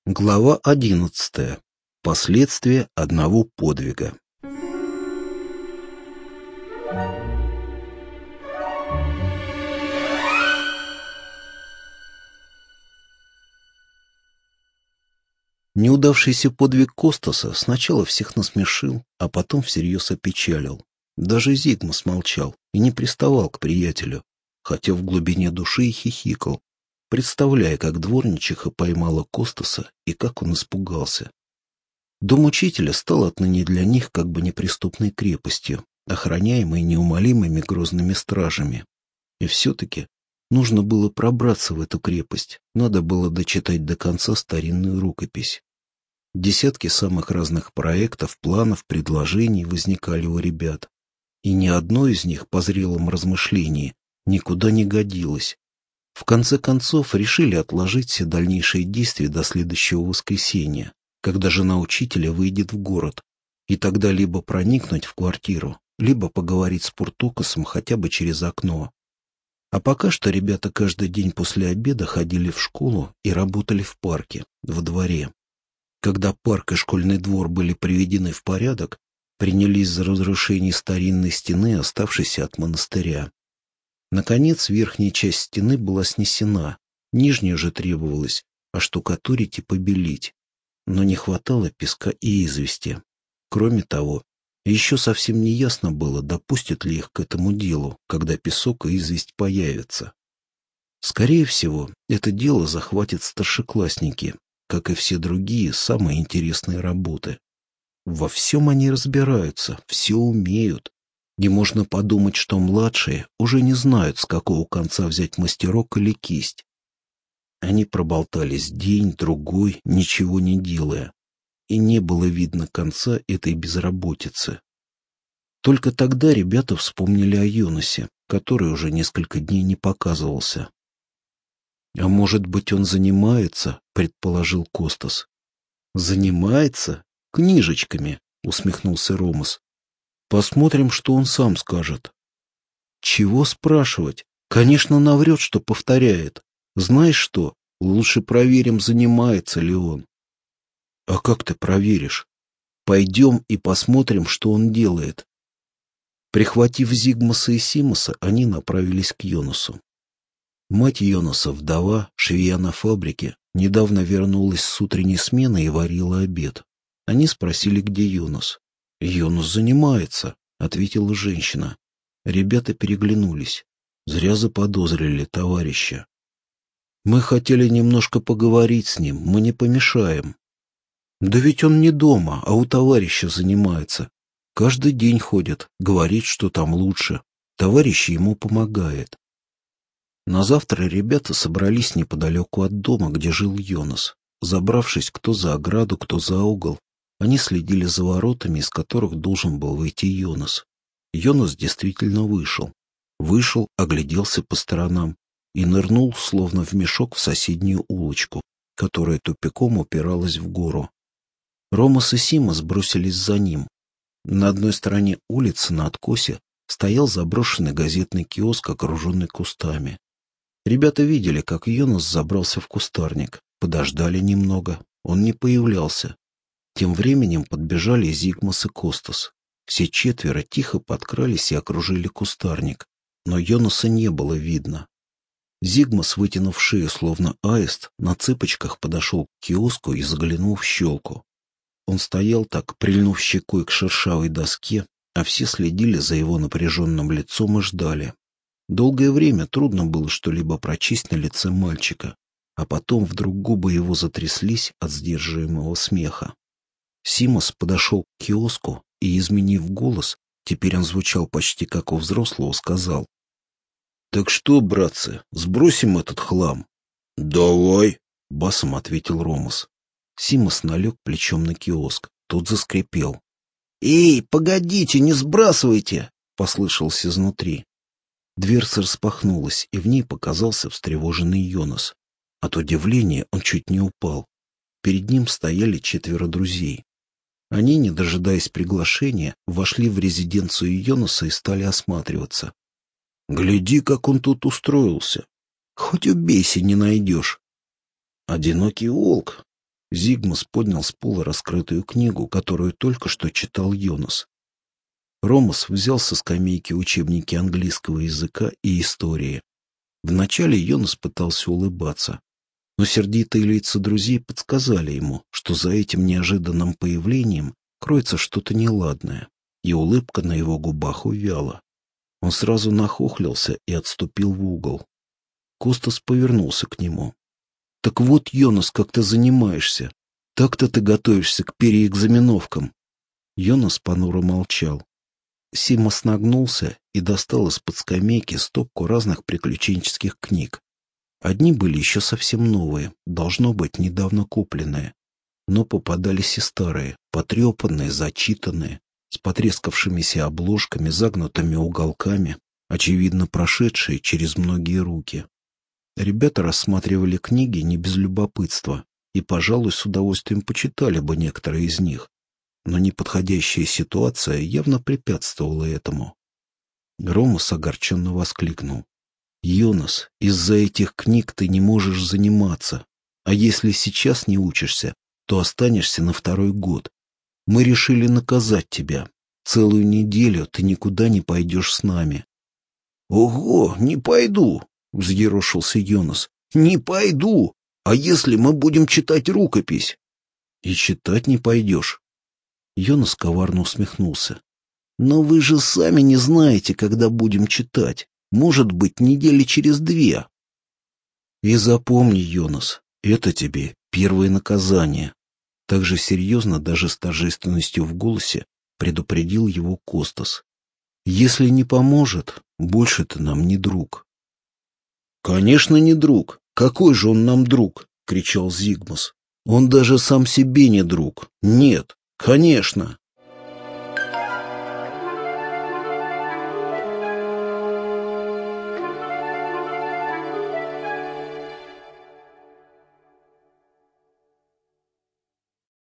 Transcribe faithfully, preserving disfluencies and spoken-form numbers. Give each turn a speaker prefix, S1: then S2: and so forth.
S1: Глава одиннадцатая. Последствия одного подвига. Неудавшийся подвиг Костаса сначала всех насмешил, а потом всерьез опечалил. Даже Зигмас молчал и не приставал к приятелю, хотя в глубине души и хихикал, представляя, как дворничиха поймала Костаса и как он испугался. Дом учителя стал отныне для них как бы неприступной крепостью, охраняемой неумолимыми грозными стражами. И все-таки нужно было пробраться в эту крепость, надо было дочитать до конца старинную рукопись. Десятки самых разных проектов, планов, предложений возникали у ребят, и ни одно из них по зрелом размышлении никуда не годилось. В конце концов решили отложить все дальнейшие действия до следующего воскресенья, когда жена учителя выйдет в город, и тогда либо проникнуть в квартиру, либо поговорить с Пуртукасом хотя бы через окно. А пока что ребята каждый день после обеда ходили в школу и работали в парке, во дворе. Когда парк и школьный двор были приведены в порядок, принялись за разрушение старинной стены, оставшейся от монастыря. Наконец, верхняя часть стены была снесена, нижнюю же требовалось оштукатурить и побелить, но не хватало песка и извести. Кроме того, еще совсем не ясно было, допустят ли их к этому делу, когда песок и известь появятся. Скорее всего, это дело захватят старшеклассники, как и все другие самые интересные работы. Во всем они разбираются, все умеют. И можно подумать, что младшие уже не знают, с какого конца взять мастерок или кисть. Они проболтались день, другой, ничего не делая, и не было видно конца этой безработицы. Только тогда ребята вспомнили о Йонасе, который уже несколько дней не показывался. «А может быть, он занимается?» — предположил Костас. «Занимается? Книжечками», — усмехнулся Ромас. «Посмотрим, что он сам скажет». «Чего спрашивать? Конечно, наврет, что повторяет. Знаешь что, лучше проверим, занимается ли он». «А как ты проверишь? Пойдем и посмотрим, что он делает». Прихватив Зигмаса и Симоса, они направились к Йонасу. Мать Йонаса, вдова, швея на фабрике, недавно вернулась с утренней смены и варила обед. Они спросили, где Йонас. «Йонас занимается», — ответила женщина. Ребята переглянулись. Зря заподозрили товарища. «Мы хотели немножко поговорить с ним, мы не помешаем». «Да ведь он не дома, а у товарища занимается. Каждый день ходит, говорит, что там лучше. Товарищ ему помогает». На завтра ребята собрались неподалеку от дома, где жил Йонас. Забравшись кто за ограду, кто за угол, они следили за воротами, из которых должен был выйти Йонас. Йонас действительно вышел. Вышел, огляделся по сторонам и нырнул, словно в мешок, в соседнюю улочку, которая тупиком упиралась в гору. Ромас и Симас бросились за ним. На одной стороне улицы, на откосе, стоял заброшенный газетный киоск, окруженный кустами. Ребята видели, как Йонас забрался в кустарник, подождали немного, он не появлялся. Тем временем подбежали Зигмас и Костас. Все четверо тихо подкрались и окружили кустарник, но Йонаса не было видно. Зигмас, вытянув шею, словно аист, на цыпочках подошел к киоску и заглянул в щелку. Он стоял так, прильнув щекой к шершавой доске, а все следили за его напряженным лицом и ждали. Долгое время трудно было что-либо прочесть на лице мальчика, а потом вдруг губы его затряслись от сдерживаемого смеха. Симас подошел к киоску и, изменив голос, теперь он звучал почти как у взрослого, сказал: «Так что, братцы, сбросим этот хлам?» «Давай», — басом ответил Ромас. Симас налег плечом на киоск, тот заскрипел. «Эй, погодите, не сбрасывайте!» — послышалось изнутри. Дверца распахнулась, и в ней показался встревоженный Йонас. От удивления он чуть не упал. Перед ним стояли четверо друзей. Они, не дожидаясь приглашения, вошли в резиденцию Йонаса и стали осматриваться. «Гляди, как он тут устроился! Хоть убейся, не найдешь!» «Одинокий волк! Зигмус поднял с пола раскрытую книгу, которую только что читал Йонас. Ромас взял со скамейки учебники английского языка и истории. Вначале Йонас пытался улыбаться, но сердитые лица друзей подсказали ему, что за этим неожиданным появлением кроется что-то неладное, и улыбка на его губах увяла. Он сразу нахохлился и отступил в угол. Костас повернулся к нему. — Так вот, Йонас, как ты занимаешься. Так-то ты готовишься к переэкзаменовкам. Йонас понуро молчал. Симос нагнулся и достал из-под скамейки стопку разных приключенческих книг. Одни были еще совсем новые, должно быть, недавно купленные. Но попадались и старые, потрепанные, зачитанные, с потрескавшимися обложками, загнутыми уголками, очевидно прошедшие через многие руки. Ребята рассматривали книги не без любопытства и, пожалуй, с удовольствием почитали бы некоторые из них, но неподходящая ситуация явно препятствовала этому. Ромас огорченно воскликнул. «Йонас, из-за этих книг ты не можешь заниматься, а если сейчас не учишься, то останешься на второй год. Мы решили наказать тебя. Целую неделю ты никуда не пойдешь с нами». «Ого, не пойду!» — взъерошился Йонас. «Не пойду! А если мы будем читать рукопись?» «И читать не пойдешь». Йонас коварно усмехнулся. «Но вы же сами не знаете, когда будем читать. Может быть, недели через две». «И запомни, Йонас, это тебе первое наказание». Так же серьезно, даже с торжественностью в голосе, предупредил его Костас. «Если не поможет, больше ты нам не друг». «Конечно, не друг. Какой же он нам друг?» — кричал Зигмус. «Он даже сам себе не друг. Нет, конечно».